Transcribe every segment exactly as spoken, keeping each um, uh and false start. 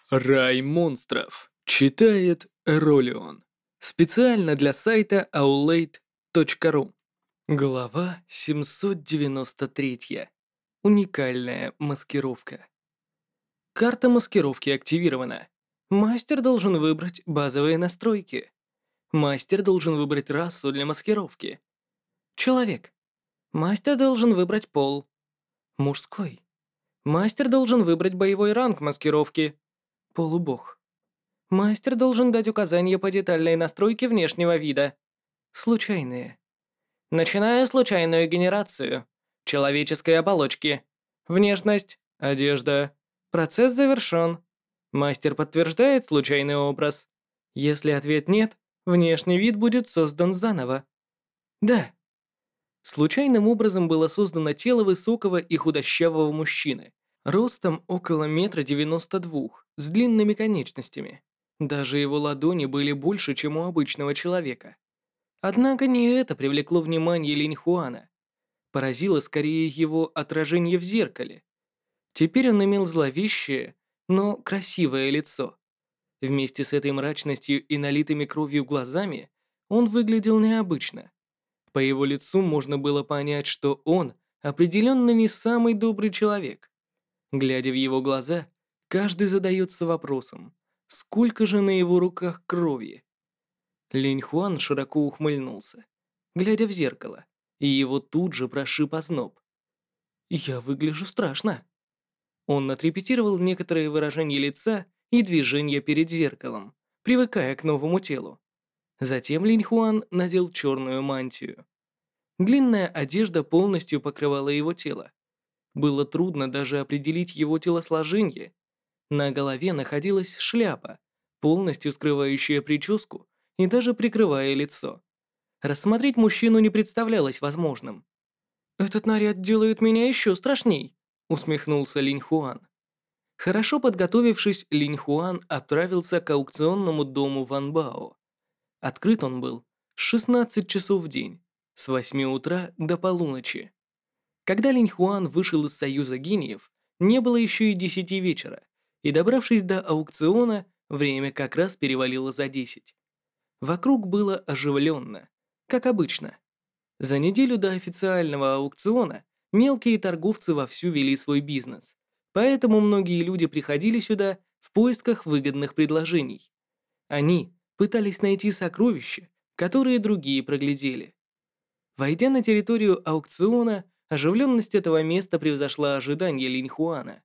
Рай монстров. Читает Ролион. Специально для сайта аулейт точка ру. Глава семьсот девяносто три. Уникальная маскировка. Карта маскировки активирована. Мастер должен выбрать базовые настройки. Мастер должен выбрать расу для маскировки. Человек. Мастер должен выбрать пол. Мужской. Мастер должен выбрать боевой ранг маскировки. Полубог. Мастер должен дать указания по детальной настройке внешнего вида. Случайные. Начиная случайную генерацию. Человеческой оболочки. Внешность. Одежда. Процесс завершен. Мастер подтверждает случайный образ. Если ответ нет, внешний вид будет создан заново. Да. Случайным образом было создано тело высокого и худощавого мужчины, ростом около метра девяносто двух, с длинными конечностями. Даже его ладони были больше, чем у обычного человека. Однако не это привлекло внимание Линьхуана. Поразило скорее его отражение в зеркале. Теперь он имел зловещее, но красивое лицо. Вместе с этой мрачностью и налитыми кровью глазами он выглядел необычно. По его лицу можно было понять, что он определенно не самый добрый человек. Глядя в его глаза, каждый задается вопросом, сколько же на его руках крови? Линьхуан широко ухмыльнулся, глядя в зеркало, и его тут же прошиб озноб. «Я выгляжу страшно». Он отрепетировал некоторые выражения лица и движения перед зеркалом, привыкая к новому телу. Затем Линьхуан надел черную мантию. Длинная одежда полностью покрывала его тело. Было трудно даже определить его телосложение. На голове находилась шляпа, полностью скрывающая прическу и даже прикрывая лицо. Рассмотреть мужчину не представлялось возможным. «Этот наряд делает меня еще страшней», — усмехнулся Линьхуан. Хорошо подготовившись, Линьхуан отправился к аукционному дому Ван Бао. Открыт он был шестнадцать часов в день, с восьми утра до полуночи. Когда Линьхуан вышел из Союза гениев, не было еще и десяти вечера, и, добравшись до аукциона, время как раз перевалило за десять. Вокруг было оживленно, как обычно. За неделю до официального аукциона мелкие торговцы вовсю вели свой бизнес, поэтому многие люди приходили сюда в поисках выгодных предложений. Они пытались найти сокровища, которые другие проглядели. Войдя на территорию аукциона, оживленность этого места превзошла ожидания Линьхуана.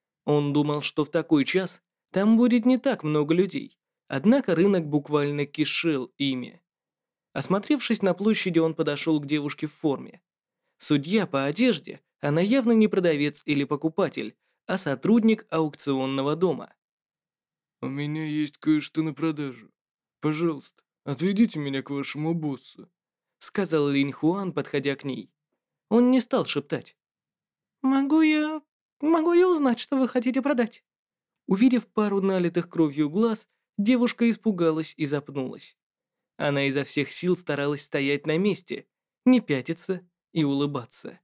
Он думал, что в такой час там будет не так много людей, однако рынок буквально кишел ими. Осмотревшись на площади, он подошел к девушке в форме. Судья по одежде, она явно не продавец или покупатель, а сотрудник аукционного дома. «У меня есть кое-что на продажу. Пожалуйста, отведите меня к вашему боссу», сказал Линьхуан, подходя к ней. Он не стал шептать. «Могу я... могу я узнать, что вы хотите продать?» Увидев пару налитых кровью глаз, девушка испугалась и запнулась. Она изо всех сил старалась стоять на месте, не пятиться и улыбаться.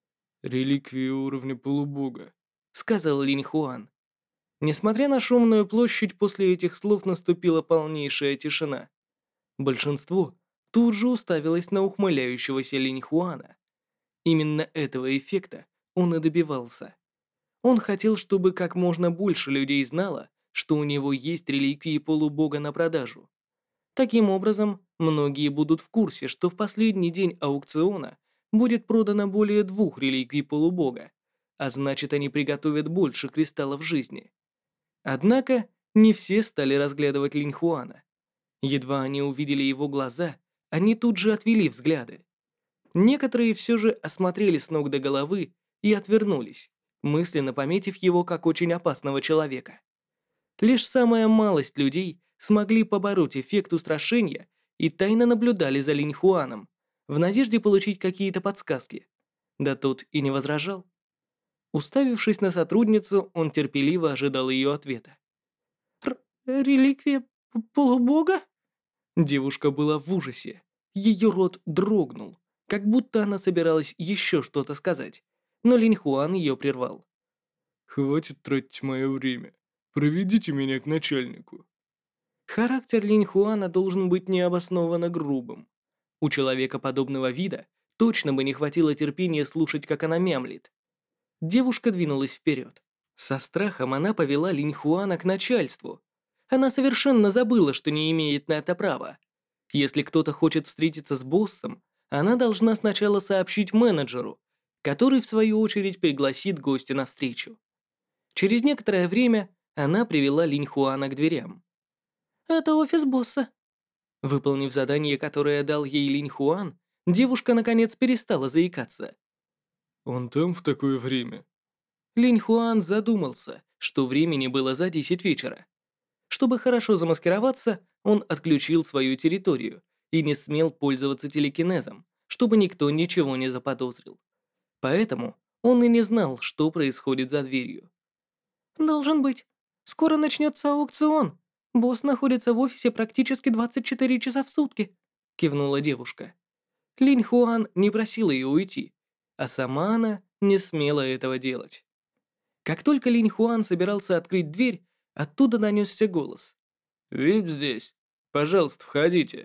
«Реликвия уровня полубога», — сказал Линьхуан. Несмотря на шумную площадь, после этих слов наступила полнейшая тишина. Большинство тут же уставилось на ухмыляющегося Линьхуана. Именно этого эффекта он и добивался. Он хотел, чтобы как можно больше людей знало, что у него есть реликвии полубога на продажу. Таким образом, многие будут в курсе, что в последний день аукциона будет продано более двух реликвий полубога, а значит, они приготовят больше кристаллов жизни. Однако, не все стали разглядывать Линьхуана. Едва они увидели его глаза, они тут же отвели взгляды. Некоторые все же осмотрели с ног до головы и отвернулись, мысленно пометив его как очень опасного человека. Лишь самая малость людей смогли побороть эффект устрашения и тайно наблюдали за Линьхуаном, в надежде получить какие-то подсказки. Да тот и не возражал. Уставившись на сотрудницу, он терпеливо ожидал ее ответа. «Р- «Реликвия п- полубога?» Девушка была в ужасе. Ее рот дрогнул, как будто она собиралась еще что-то сказать, но Линьхуан ее прервал. «Хватит тратить мое время. Проведите меня к начальнику». Характер Линь Хуана должен быть необоснованно грубым. У человека подобного вида точно бы не хватило терпения слушать, как она мямлит. Девушка двинулась вперед. Со страхом она повела Линь Хуана к начальству. Она совершенно забыла, что не имеет на это права. Если кто-то хочет встретиться с боссом, она должна сначала сообщить менеджеру, который в свою очередь пригласит гостя на встречу. Через некоторое время она привела Линь Хуана к дверям. «Это офис босса». Выполнив задание, которое дал ей Линь Хуан, девушка наконец перестала заикаться. «Он там в такое время?» Линь Хуан задумался, что времени было за десять вечера. Чтобы хорошо замаскироваться, он отключил свою территорию и не смел пользоваться телекинезом, чтобы никто ничего не заподозрил. Поэтому он и не знал, что происходит за дверью. «Должен быть. Скоро начнется аукцион. Босс находится в офисе практически двадцать четыре часа в сутки», — кивнула девушка. Линь Хуан не просила ее уйти, а сама она не смела этого делать. Как только Линь Хуан собирался открыть дверь, оттуда донесся голос. «Вип здесь. Пожалуйста, входите».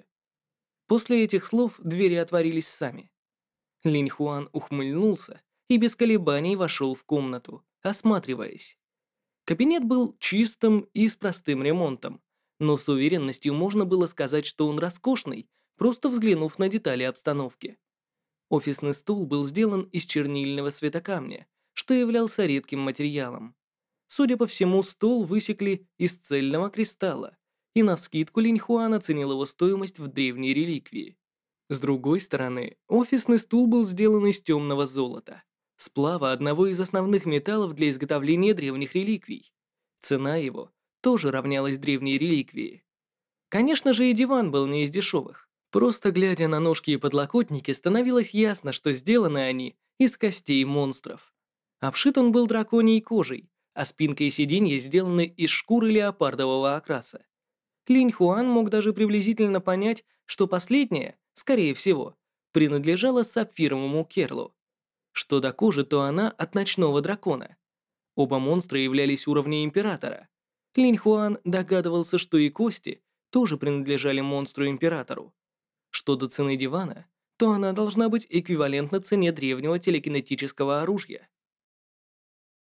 После этих слов двери отворились сами. Линь Хуан ухмыльнулся и без колебаний вошел в комнату, осматриваясь. Кабинет был чистым и с простым ремонтом, но с уверенностью можно было сказать, что он роскошный, просто взглянув на детали обстановки. Офисный стул был сделан из чернильного светокамня, что являлся редким материалом. Судя по всему, стол высекли из цельного кристалла, и навскидку Линь Хуан оценил его стоимость в древней реликвии. С другой стороны, офисный стул был сделан из темного золота, сплава одного из основных металлов для изготовления древних реликвий. Цена его тоже равнялась древней реликвии. Конечно же, и диван был не из дешевых. Просто глядя на ножки и подлокотники, становилось ясно, что сделаны они из костей монстров. Обшит он был драконьей кожей, а спинка и сиденья сделаны из шкуры леопардового окраса. Линь Хуан мог даже приблизительно понять, что последняя, скорее всего, принадлежала сапфировому керлу. Что до кожи, то она от ночного дракона. Оба монстра являлись уровня императора. Линь Хуан догадывался, что и кости тоже принадлежали монстру-императору. Что до цены дивана, то она должна быть эквивалентна цене древнего телекинетического оружия.